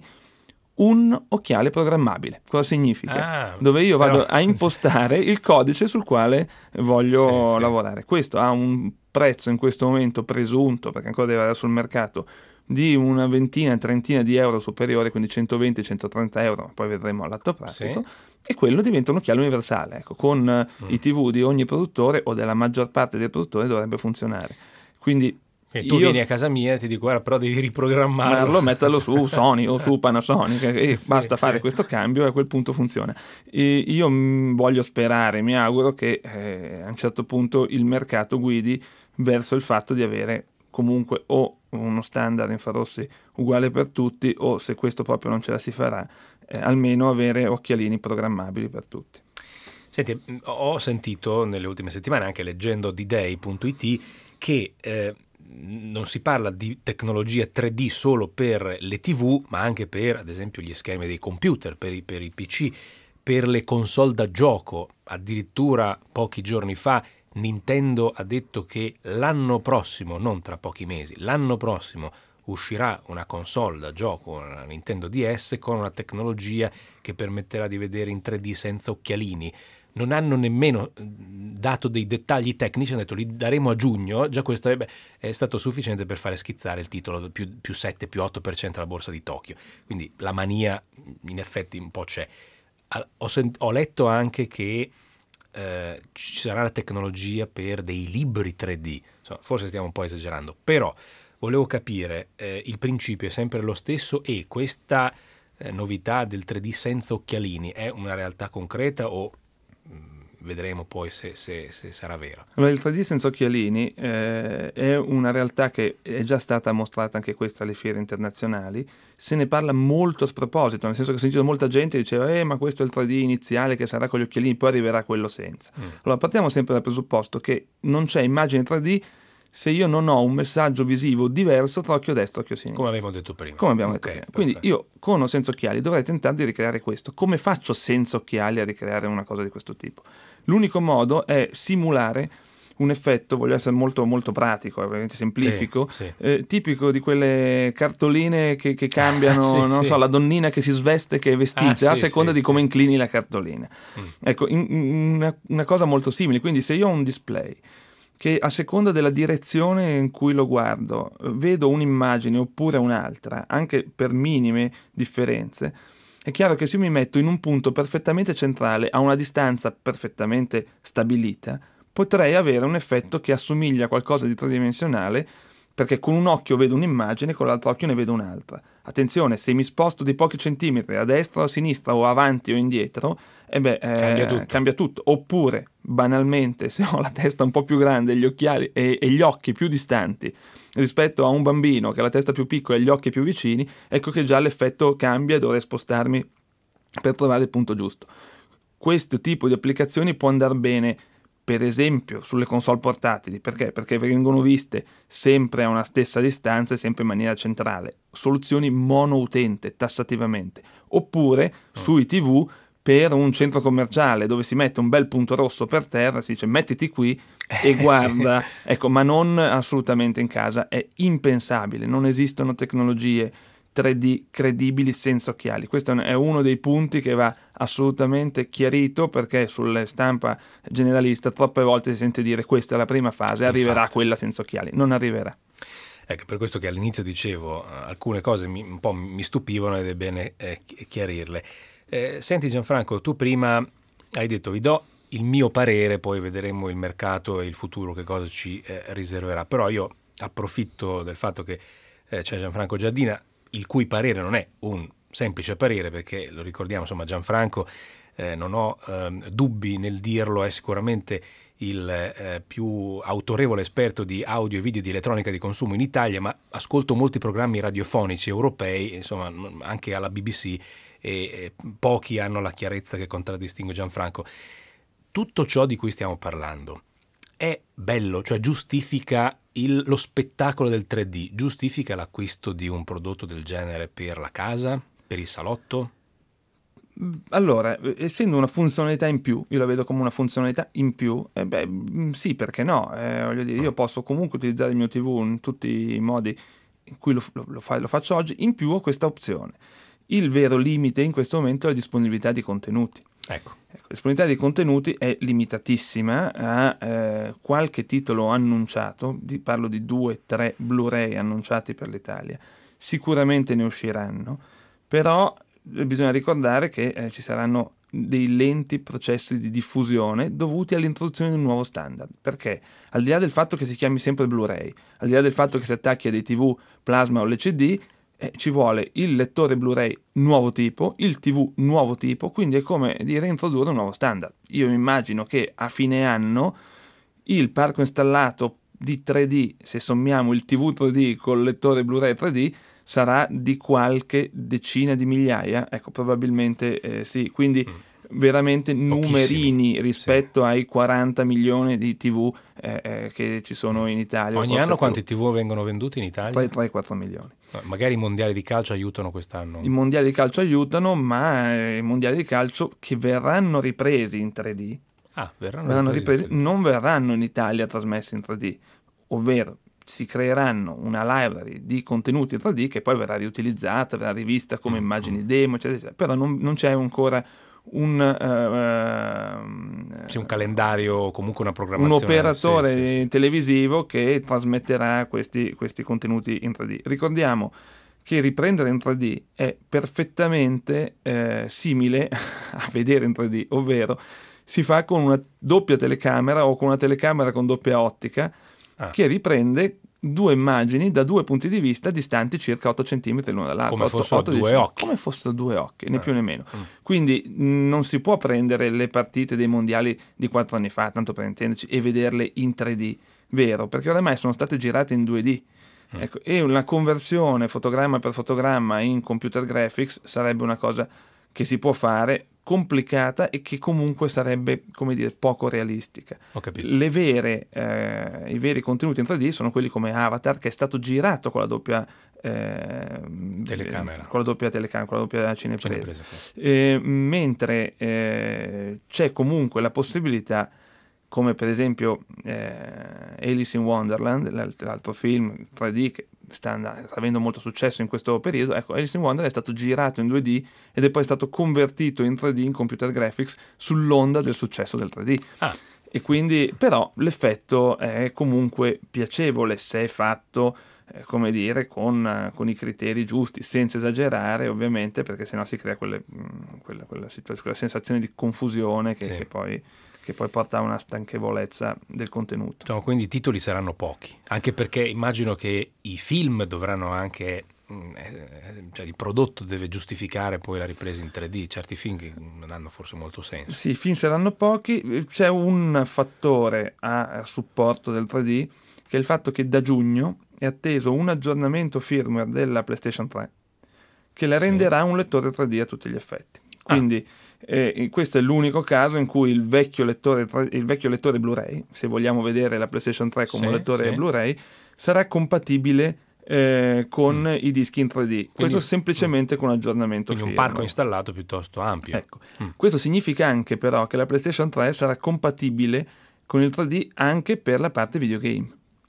un occhiale programmabile. Cosa significa? Ah, dove io vado però... a impostare il codice sul quale voglio sì, lavorare. Sì. Questo ha un prezzo in questo momento presunto, perché ancora deve andare sul mercato, di una ventina, trentina di euro superiore, quindi centoventi centotrenta euro, poi vedremo all'atto pratico, sì. E quello diventa un occhiale universale, ecco, con mm. i tivù di ogni produttore o della maggior parte dei produttori dovrebbe funzionare. Quindi e tu io, vieni a casa mia e ti dico guarda, però devi riprogrammarlo, metterlo su Sony o su Panasonic e sì, basta fare sì. questo cambio e a quel punto funziona. E io mh, voglio sperare, mi auguro che eh, a un certo punto il mercato guidi verso il fatto di avere comunque o uno standard infrarossi uguale per tutti, o se questo proprio non ce la si farà, eh, almeno avere occhialini programmabili per tutti. Senti, ho sentito nelle ultime settimane, anche leggendo D day punto it, che eh, non si parla di tecnologia tre D solo per le tivù, ma anche per, ad esempio, gli schermi dei computer, per i, per i P C, per le console da gioco. Addirittura pochi giorni fa Nintendo ha detto che l'anno prossimo, non tra pochi mesi, l'anno prossimo uscirà una console da gioco, una Nintendo D S, con una tecnologia che permetterà di vedere in tre D senza occhialini. Non hanno nemmeno dato dei dettagli tecnici, hanno detto li daremo a giugno. Già questo è, beh, è stato sufficiente per fare schizzare il titolo più, più sette, più otto per cento alla borsa di Tokyo. Quindi la mania in effetti un po' c'è. Ho, sent- ho letto anche che eh, ci sarà la tecnologia per dei libri tre D. Insomma, forse stiamo un po' esagerando, però volevo capire, eh, il principio è sempre lo stesso, e questa eh, novità del tre D senza occhialini è una realtà concreta o vedremo poi se, se, se sarà vero? Allora, il tre D senza occhialini eh, è una realtà che è già stata mostrata anche questa alle fiere internazionali. Se ne parla molto a sproposito, nel senso che ho sentito molta gente che diceva eh ma questo è il tre D iniziale che sarà con gli occhialini, poi arriverà quello senza. Mm. Allora partiamo sempre dal presupposto che non c'è immagine tre D se io non ho un messaggio visivo diverso tra occhio destro e occhio sinistro. Come abbiamo detto prima. Come abbiamo detto okay, prima. Quindi io con o senza occhiali dovrei tentare di ricreare questo. Come faccio senza occhiali a ricreare una cosa di questo tipo? L'unico modo è simulare un effetto, voglio essere molto molto pratico, ovviamente semplifico, sì, sì. Eh, tipico di quelle cartoline che, che cambiano, sì, non sì. so, la donnina che si sveste, che è vestita, Ah, sì, a seconda sì, di come sì. inclini la cartolina. Mm. Ecco, in, in una, una cosa molto simile. Quindi se io ho un display che a seconda della direzione in cui lo guardo vedo un'immagine oppure un'altra, anche per minime differenze, è chiaro che se io mi metto in un punto perfettamente centrale a una distanza perfettamente stabilita, potrei avere un effetto che assomiglia a qualcosa di tridimensionale, perché con un occhio vedo un'immagine, con l'altro occhio ne vedo un'altra. Attenzione, se mi sposto di pochi centimetri a destra o a sinistra o avanti o indietro, eh beh, eh, Cambia tutto. cambia tutto. Oppure, banalmente, se ho la testa un po' più grande, gli occhiali e, e gli occhi più distanti rispetto a un bambino che ha la testa più piccola e gli occhi più vicini, ecco che già l'effetto cambia e dovrei spostarmi per trovare il punto giusto. Questo tipo di applicazioni può andare bene, per esempio, sulle console portatili. Perché? Perché vengono viste sempre a una stessa distanza e sempre in maniera centrale. Soluzioni monoutente, tassativamente. Oppure oh. sui tivù per un centro commerciale dove si mette un bel punto rosso per terra, si dice mettiti qui e guarda, sì. ecco, ma non assolutamente in casa. È impensabile, non esistono tecnologie tre D credibili senza occhiali. Questo è uno dei punti che va assolutamente chiarito, perché sulla stampa generalista troppe volte si sente dire questa è la prima fase, arriverà Infatti. quella senza occhiali. Non arriverà. Ecco, per questo che all'inizio dicevo, alcune cose mi, un po' mi stupivano ed è bene eh, chiarirle. Eh, senti Gianfranco, tu prima hai detto vi do il mio parere, poi vedremo il mercato e il futuro che cosa ci eh, riserverà. Però io approfitto del fatto che eh, c'è Gianfranco Giardina, il cui parere non è un semplice parere, perché lo ricordiamo, insomma, Gianfranco, eh, non ho eh, dubbi nel dirlo, è sicuramente il eh, più autorevole esperto di audio e video di elettronica di consumo in Italia, ma ascolto molti programmi radiofonici europei, insomma, anche alla B B C, e, e pochi hanno la chiarezza che contraddistingue Gianfranco. Tutto ciò di cui stiamo parlando è bello, cioè giustifica il, lo spettacolo del tre D, giustifica l'acquisto di un prodotto del genere per la casa, per il salotto? Allora, essendo una funzionalità in più, io la vedo come una funzionalità in più, eh beh, sì, perché no? Eh, voglio dire, io posso comunque utilizzare il mio tivù in tutti i modi in cui lo, lo, lo, fa, lo faccio oggi, in più ho questa opzione. Il vero limite in questo momento è la disponibilità di contenuti. Ecco. Ecco, la disponibilità di contenuti è limitatissima a eh, qualche titolo annunciato, di, parlo di due, tre Blu-ray annunciati per l'Italia, sicuramente ne usciranno, però bisogna ricordare che eh, ci saranno dei lenti processi di diffusione dovuti all'introduzione di un nuovo standard. Perché? Al di là del fatto che si chiami sempre Blu-ray, al di là del fatto che si attacchi a dei tivù plasma o L C D, eh, ci vuole il lettore Blu-ray nuovo tipo, il tivù nuovo tipo, quindi è come dire introdurre un nuovo standard. Io mi immagino che a fine anno il parco installato di tre D, se sommiamo il tivù tre D col lettore Blu-ray tre D, sarà di qualche decina di migliaia, ecco, probabilmente eh, sì, quindi mm. veramente numerini rispetto sì. ai quaranta milioni di tivù eh, eh, che ci sono in Italia. Ogni anno quanti tivù vengono venduti in Italia? tre quattro milioni. No, magari i mondiali di calcio aiutano quest'anno. I mondiali di calcio aiutano, ma eh, i mondiali di calcio che verranno ripresi in tre D, ah, verranno, verranno ripresi ripresi, non verranno in Italia trasmessi in tre D, ovvero si creeranno una library di contenuti in tre D che poi verrà riutilizzata, verrà rivista come mm-hmm. immagini demo, eccetera, eccetera. Però non, non c'è ancora un, uh, sì, un calendario, comunque una programmazione. Un operatore sì, sì, sì. televisivo che trasmetterà questi, questi contenuti in tre D. Ricordiamo che riprendere in tre D è perfettamente eh, simile a vedere in tre D, ovvero si fa con una doppia telecamera o con una telecamera con doppia ottica, Ah. che riprende due immagini da due punti di vista distanti circa otto centimetri l'uno dall'altro. Come fossero due occhi. Come fossero due occhi, né eh. più né meno. Mm. Quindi mh, non si può prendere le partite dei mondiali di quattro anni fa, tanto per intenderci, e vederle in tre D, vero? Perché oramai sono state girate in due D. Mm. Ecco, e una conversione fotogramma per fotogramma in computer graphics sarebbe una cosa che si può fare, complicata e che comunque sarebbe, come dire, poco realistica. Ho capito. Le vere, eh, i veri contenuti in tre D sono quelli come Avatar, che è stato girato con la doppia eh, telecamera, con la doppia telecamera, con la doppia cinepresa, cinepresa sì. eh, mentre eh, c'è comunque la possibilità, come per esempio eh, Alice in Wonderland, l'altro film tre D che sta, andando, sta avendo molto successo in questo periodo. Ecco, Alice in Wonderland è stato girato in due D ed è poi stato convertito in tre D, in computer graphics, sull'onda del successo del tre D. Ah. E quindi, però, l'effetto è comunque piacevole se è fatto, eh, come dire, con, con i criteri giusti, senza esagerare, ovviamente, perché sennò si crea quelle, mh, quella, quella, situa- quella sensazione di confusione che, sì. che poi... che poi porta a una stanchevolezza del contenuto. No, quindi i titoli saranno pochi, anche perché immagino che i film dovranno anche, cioè il prodotto deve giustificare poi la ripresa in tre D, certi film che non hanno forse molto senso. Sì, i film saranno pochi, c'è un fattore a supporto del tre D, che è il fatto che da giugno è atteso un aggiornamento firmware della PlayStation tre, che la renderà sì. un lettore tre D a tutti gli effetti. Quindi... Ah. Eh, questo è l'unico caso in cui il vecchio lettore il vecchio lettore Blu-ray, se vogliamo vedere la PlayStation tre come sì, un lettore sì. Blu-ray, sarà compatibile eh, con mm. i dischi in tre D. Quindi, questo semplicemente mm. con aggiornamento quindi firma. Un parco installato piuttosto ampio. Ecco. Mm. Questo significa anche però che la PlayStation tre sarà compatibile con il tre D anche per la parte videogame.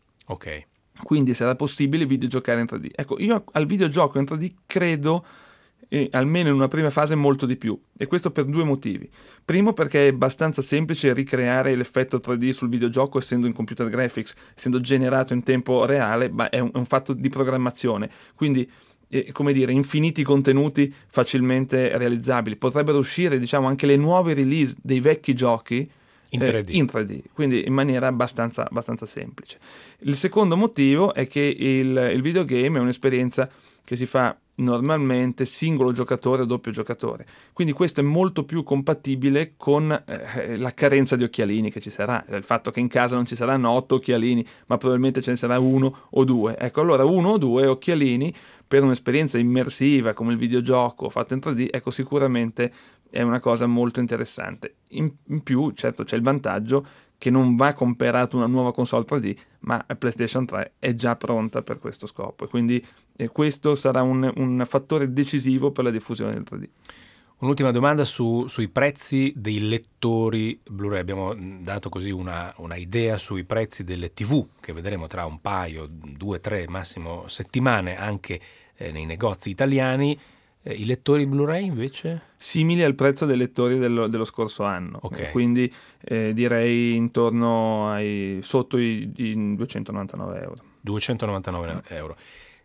Ok. Quindi sarà possibile videogiocare in tre D. Ecco, io al videogioco in tre D credo E almeno in una prima fase molto di più, e questo per due motivi. Primo, perché è abbastanza semplice ricreare l'effetto tre D sul videogioco essendo in computer graphics, essendo generato in tempo reale, ma è un, è un fatto di programmazione, quindi eh, come dire, infiniti contenuti facilmente realizzabili. Potrebbero uscire, diciamo, anche le nuove release dei vecchi giochi in tre D, eh, in tre D, quindi in maniera abbastanza, abbastanza semplice. Il secondo motivo è che il, il videogame è un'esperienza che si fa normalmente singolo giocatore o doppio giocatore, quindi questo è molto più compatibile con eh, la carenza di occhialini che ci sarà, il fatto che in casa non ci saranno otto occhialini, ma probabilmente ce ne sarà uno o due. Ecco, allora uno o due occhialini per un'esperienza immersiva come il videogioco fatto in tre D, ecco, sicuramente è una cosa molto interessante. In, in più, certo, c'è il vantaggio che non va comperata una nuova console tre D, ma la PlayStation tre è già pronta per questo scopo, e quindi eh, questo sarà un, un fattore decisivo per la diffusione del tre D. Un'ultima domanda su, sui prezzi dei lettori Blu-ray. Abbiamo dato così una, una idea sui prezzi delle tivù, che vedremo tra un paio, due, tre, massimo settimane anche eh, nei negozi italiani. Eh, I lettori Blu-ray invece? Simili al prezzo dei lettori dello, dello scorso anno, okay. eh, quindi eh, direi intorno ai sotto i, i duecentonovantanove euro. duecentonovantanove euro.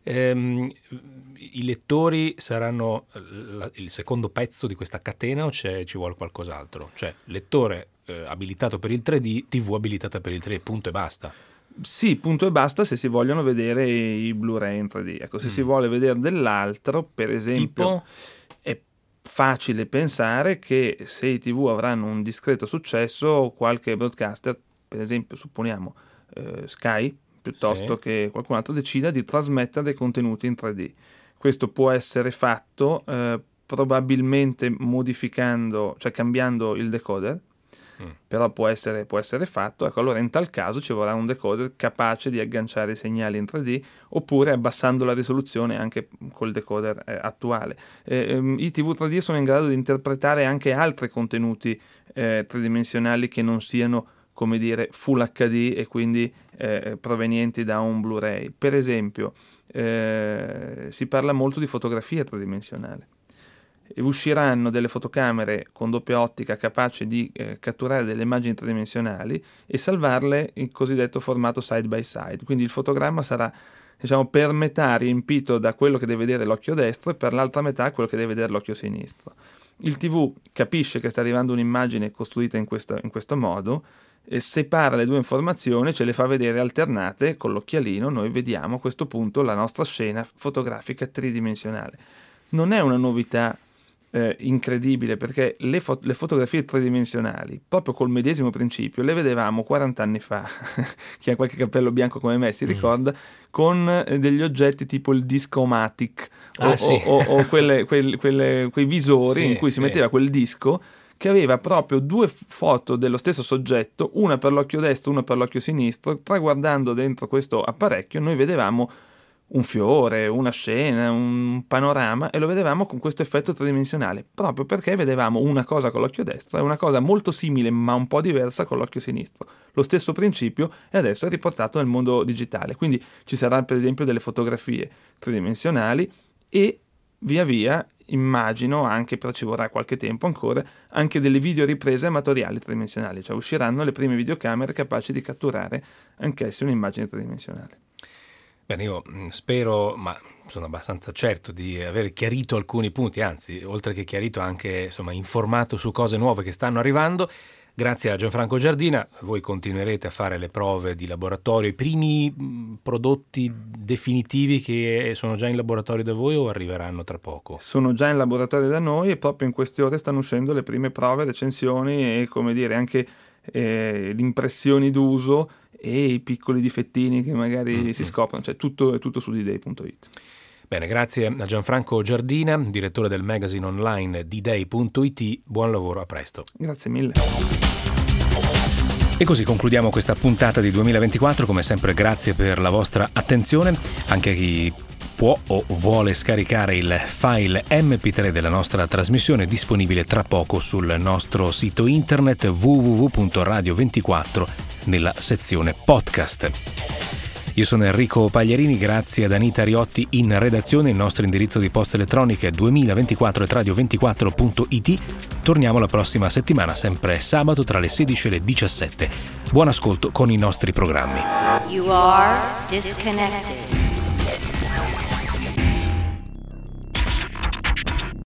Ehm, I lettori saranno la, il secondo pezzo di questa catena o c'è, ci vuole qualcos'altro? Cioè lettore eh, abilitato per il tre D, tivù abilitata per il tre D, punto e basta. Sì, punto e basta se si vogliono vedere i Blu-ray in tre D. Ecco, se mm. si vuole vedere dell'altro, per esempio, tipo? È facile pensare che se i tivù avranno un discreto successo, qualche broadcaster, per esempio, supponiamo eh, Sky, piuttosto sì. che qualcun altro, decida di trasmettere dei contenuti in tre D. Questo può essere fatto eh, probabilmente modificando, cioè cambiando il decoder, mm. però può essere, può essere fatto. Ecco, allora in tal caso ci vorrà un decoder capace di agganciare i segnali in tre D, oppure abbassando la risoluzione anche col decoder eh, attuale. Eh, ehm, I tivù tre D sono in grado di interpretare anche altri contenuti eh, tridimensionali che non siano, come dire, Full acca di e quindi eh, provenienti da un Blu-ray. Per esempio, eh, si parla molto di fotografia tridimensionale. E usciranno delle fotocamere con doppia ottica capaci di eh, catturare delle immagini tridimensionali e salvarle in cosiddetto formato side by side. Quindi il fotogramma sarà, diciamo, per metà riempito da quello che deve vedere l'occhio destro e per l'altra metà quello che deve vedere l'occhio sinistro. Il tivù capisce che sta arrivando un'immagine costruita in questo, in questo modo, e separa le due informazioni, ce le fa vedere alternate con l'occhialino. Noi vediamo a questo punto la nostra scena fotografica tridimensionale. Non è una novità eh, incredibile, perché le, fo- le fotografie tridimensionali, proprio col medesimo principio, le vedevamo quaranta anni fa, chi ha qualche cappello bianco come me si ricorda, mm. con eh, degli oggetti tipo il Discomatic o, ah, sì. o, o, o quelle, quelle, quelle, quei visori sì, in cui si sì. metteva quel disco che aveva proprio due foto dello stesso soggetto, una per l'occhio destro, una per l'occhio sinistro. Traguardando dentro questo apparecchio noi vedevamo un fiore, una scena, un panorama, e lo vedevamo con questo effetto tridimensionale, proprio perché vedevamo una cosa con l'occhio destro e una cosa molto simile ma un po' diversa con l'occhio sinistro. Lo stesso principio e adesso è riportato nel mondo digitale, quindi ci saranno per esempio delle fotografie tridimensionali e via via, immagino, anche però ci vorrà qualche tempo ancora, anche delle videoriprese amatoriali tridimensionali, cioè usciranno le prime videocamere capaci di catturare anch'esse un'immagine tridimensionale. Bene, io spero, ma sono abbastanza certo di aver chiarito alcuni punti, anzi, oltre che chiarito, anche insomma informato su cose nuove che stanno arrivando. Grazie a Gianfranco Giardina, voi continuerete a fare le prove di laboratorio, i primi mh, prodotti definitivi che sono già in laboratorio da voi o arriveranno tra poco? Sono già in laboratorio da noi e proprio in queste ore stanno uscendo le prime prove, recensioni e, come dire, anche eh, le impressioni d'uso e i piccoli difettini che magari mm-hmm. si scoprono, cioè tutto, tutto su d day punto it. Bene, grazie a Gianfranco Giardina, direttore del magazine online d day punto it. Buon lavoro, a presto. Grazie mille. E così concludiamo questa puntata di duemilaventiquattro. Come sempre, grazie per la vostra attenzione. Anche a chi può o vuole scaricare il file emme pi tre della nostra trasmissione, disponibile tra poco sul nostro sito internet w w w punto radio ventiquattro nella sezione podcast. Io sono Enrico Pagliarini, grazie ad Anita Riotti in redazione. Il nostro indirizzo di posta elettronica è duemilaventiquattro at radio ventiquattro punto it. Torniamo la prossima settimana, sempre sabato tra le sedici e le diciassette. Buon ascolto con i nostri programmi. You are disconnected.